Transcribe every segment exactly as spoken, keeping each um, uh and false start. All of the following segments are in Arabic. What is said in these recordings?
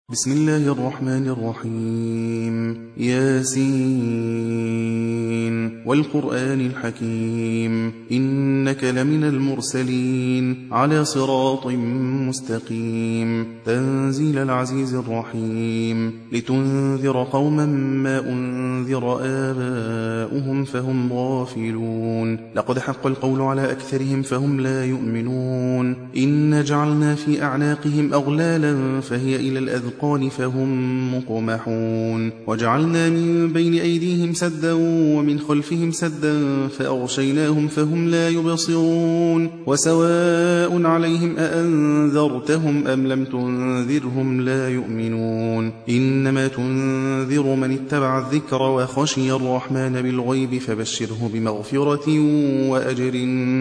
بسم الله الرحمن الرحيم. ياسين والقرآن الحكيم إنك لمن المرسلين على صراط مستقيم تنزيل العزيز الرحيم لتنذر قوما ما أنذر آباؤهم فهم غافلون لقد حق القول على أكثرهم فهم لا يؤمنون إن جعلنا في أعناقهم أغلالا فهي إلى الأذقان فهم مقمحون وجعلنا من بين أيديهم سدا ومن خلفهم سدا فأغشيناهم فهم لا يبصرون وسواء عليهم أأنذرتهم أم لم تنذرهم لا يؤمنون إنما تنذر من اتبع الذكر وخشي الرحمن بالغيب فبشره بمغفرة وأجر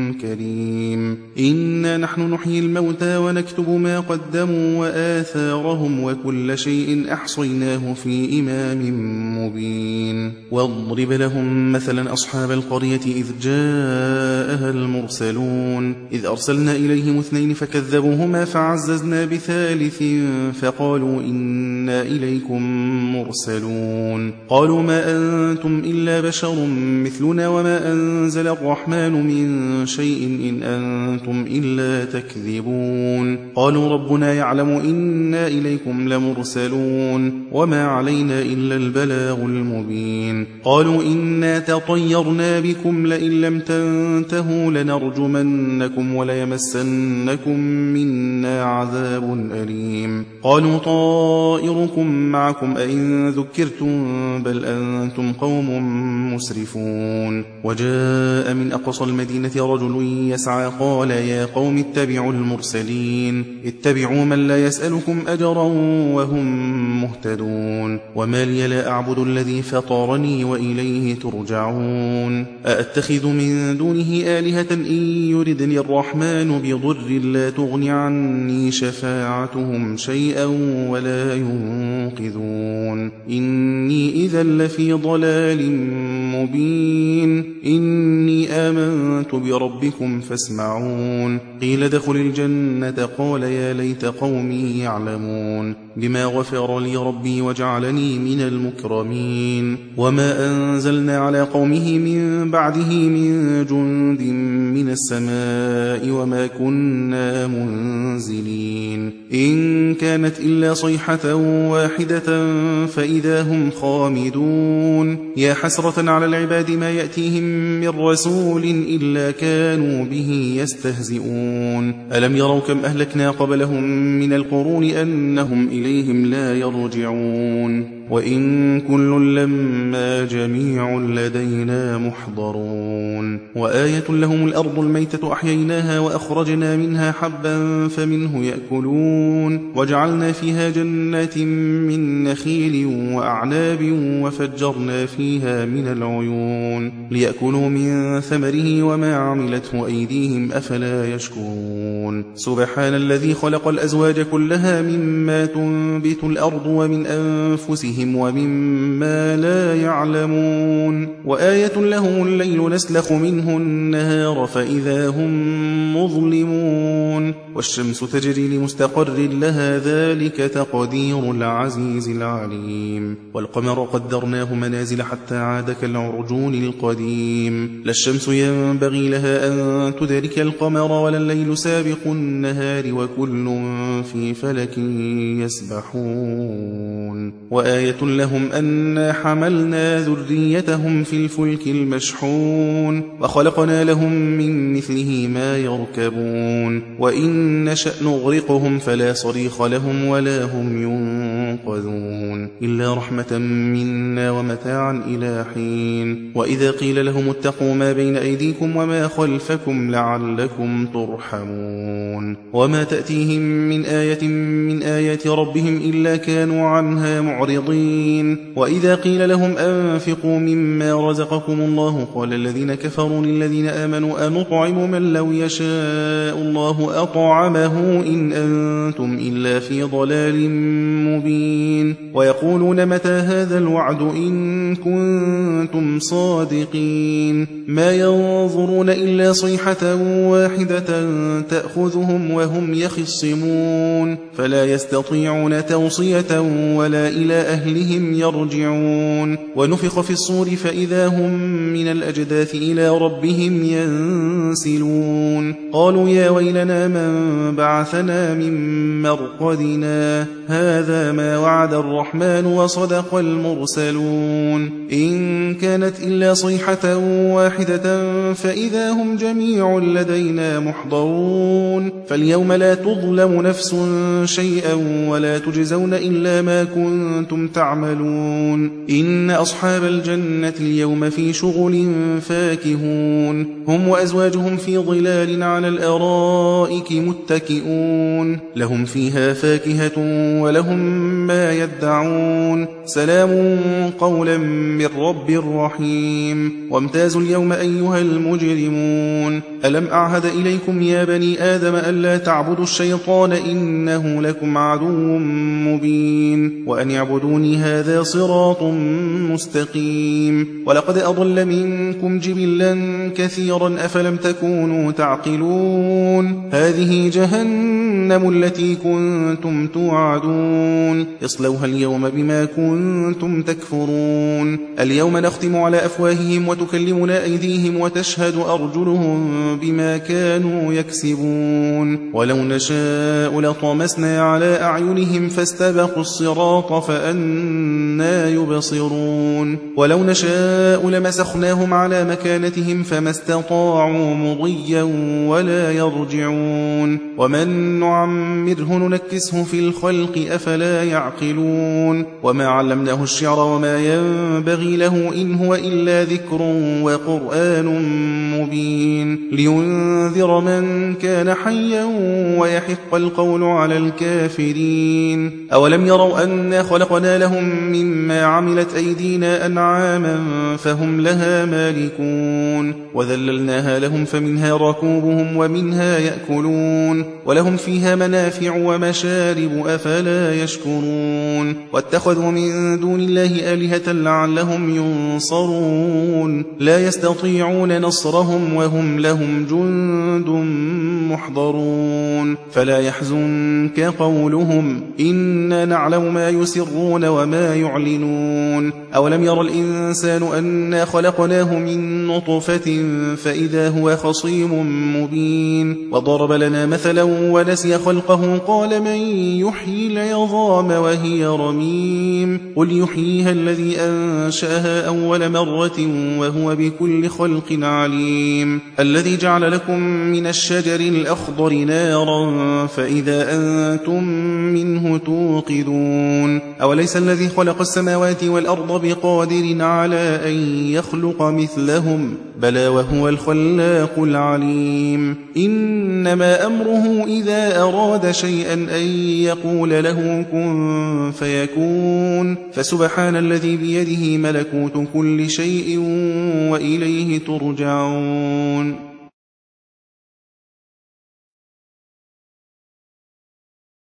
كريم. إنا نحن نحيي الموتى ونكتب ما قدموا وآثارهم وكل كل شيء أحصيناه في إمام مبين. واضرب لهم مثلا أصحاب القرية إذ جاءها المرسلون إذ أرسلنا إليهم اثنين فكذبوهما فعززنا بثالث فقالوا إنا إليكم مرسلون قالوا ما أنتم إلا بشر مثلنا وما أنزل الرحمن من شيء إن أنتم إلا تكذبون قالوا ربنا يعلم إنا إليكم مرسلون وما علينا إلا البلاغ المبين. قالوا إنا تطيرنا بكم لئن لم تنتهوا لنرجمنكم وليمسنكم منا عذاب أليم. قالوا طائركم معكم أئن ذكرتم بل أنتم قوم مسرفون. وجاء من أقصى المدينة رجل يسعى قال يا قوم اتبعوا المرسلين اتبعوا من لا يسألكم أجرا وهم مهتدون. وما لي لا أعبد الذي فطرني وإليه ترجعون. أأتخذ من دونه آلهة إن يردني الرحمن بضر لا تغن عني شفاعتهم شيئا ولا ينقذون. إني إذا لفي ضلال مبين. إني آمنت بربكم فاسمعون. قيل ادخل الجنة قال يا ليت قومي يعلمون بما غفر لي ربي وجعلني من المكرمين. وما أنزلنا على قومه من بعده من جند من السماء وما كنا منزلين إن كانت إلا صيحة واحدة فإذا هم خامدون. يا حسرة على العباد ما يأتيهم من رسول إلا كانوا به يستهزئون. ألم يروا كم أهلكنا قبلهم من القرون أنهم إليهم لا يرجعون. وإن كل لما جميع لدينا محضرون. وآية لهم الأرض الميتة أحييناها وأخرجنا منها حبا فمنه يأكلون. وجعلنا فيها جنات من نخيل وأعناب وفجرنا فيها من العيون ليأكلوا من ثمره وما عملته أيديهم أفلا يشكرون. سبحان الذي خلق الأزواج كلها مما تنبت الأرض ومن أنفسهم ومما لا يعلمون. وآية لهم الليل نسلخ منه النهار فإذا هم مظلمون. والشمس تجري لمستقر لها ذلك تقدير العزيز العليم. والقمر قدرناه منازل حتى عاد كالعرجون القديم. لا الشمس ينبغي لها أن تدرك القمر ولا الليل سابق النهار وكل في فلك يسبحون. وآية لهم أنا حملنا ذريتهم في الفلك المشحون وخلقنا لهم من مثله ما يركبون. وإن نشأ نغرقهم فلا صريخ لهم ولا هم ينقذون إلا رحمة منا ومتاعا إلى حين. وإذا قيل لهم اتقوا ما بين أيديكم وما خلفكم لعلكم ترحمون. وما تأتيهم من آية من آيات ربهم إلا كانوا عنها معرضين. وإذا قيل لهم أنفقوا مما رزقكم الله قال الذين كفروا للذين آمنوا أنطعم من لو يشاء الله أطعمه إن أنتم إلا في ضلال مبين. ويقولون متى هذا الوعد إن كنتم صادقين ما ينظرون إلا صيحة واحدة تأخذهم وهم يخصمون فلا يستطيعون توصية ولا إلى أهلهم يرجعون ونفخ في الصور فإذا هم من الأجداث إلى ربهم ينسلون قالوا يا ويلنا من بعثنا من مرقدنا هذا ما وعد الرحمن وصدق المرسلون إن كانت إلا صيحة واحدة فإذا هم جميع لدينا محضرون فاليوم لا تظلم نفس شيئا ولا تجزون إلا ما كنتم تعملون إن أصحاب الجنة اليوم في شغل فاكهون هم وأزواجهم في ظلال على الأرائك متكئون لهم فيها فاكهة ولهم ما يدعون سلام قولا من رب رحيم وامتازوا اليوم أيها المجرمون ألم أعهد إليكم يا بني آدم ألا تعبدوا الشيطان إنه لكم عدو مبين وأن يعبدوني هذا صراط مستقيم ولقد أضل منكم جبلا كثيرا أفلم تكونوا تعقلون هذه جهنم التي كنتم توعدون اصلوها اليوم بما كنتم تكفرون اليوم نختم على أفواههم وتكلمنا أيديهم وتشهد أرجلهم بما كانوا يكسبون ولو نشاء لطمسنا على أعينهم فاستبقوا الصراط فأنى يبصرون ولو نشاء لمسخناهم على مكانتهم فما استطاعوا مضيا ولا يرجعون ومن نعمره ننكسه في الخلق أفلا يعقلون وما علمناه الشعر وما ينبغي له إن هو إلا ذكر وقرآن مبين لينذر من كان حيا ويحق القول على الكافرين أولم يروا أنا خلقنا لهم مما عملت أيدينا أنعاما فهم لها مالكون وذللناها لهم فمنها ركوبهم ومنها يأكلون ولهم فيها منافع ومشارب أفلا يشكرون واتخذوا من دون الله آلهة لعلهم ينصرون لا يستطيعون نصرهم وهم لهم جند محضرون فلا يحزنك قولهم إنا نعلم ما يسرون وما يعلنون أولم ير الإنسان أنا خلقناه من نطفة فإذا هو خصيم مبين وضرب لنا مثلا ونسي خلقه قال من يحيي العظام وهي رميم قل يحييها الذي أنشأها أول مرة وهو بكل خلق عليم الذي جعل لكم من الشجر الأخضر نارا فإذا أنتم منه توقدون أوليس الذي خلق السماوات والأرض بقادر على أن يخلق مثلهم بلى وهو الخلاق العليم إنما أمره إذا أراد شيئا أن يقول له كن فيكون فسبحان الذي بيده ملكوت كل شيء وإليه ترجعون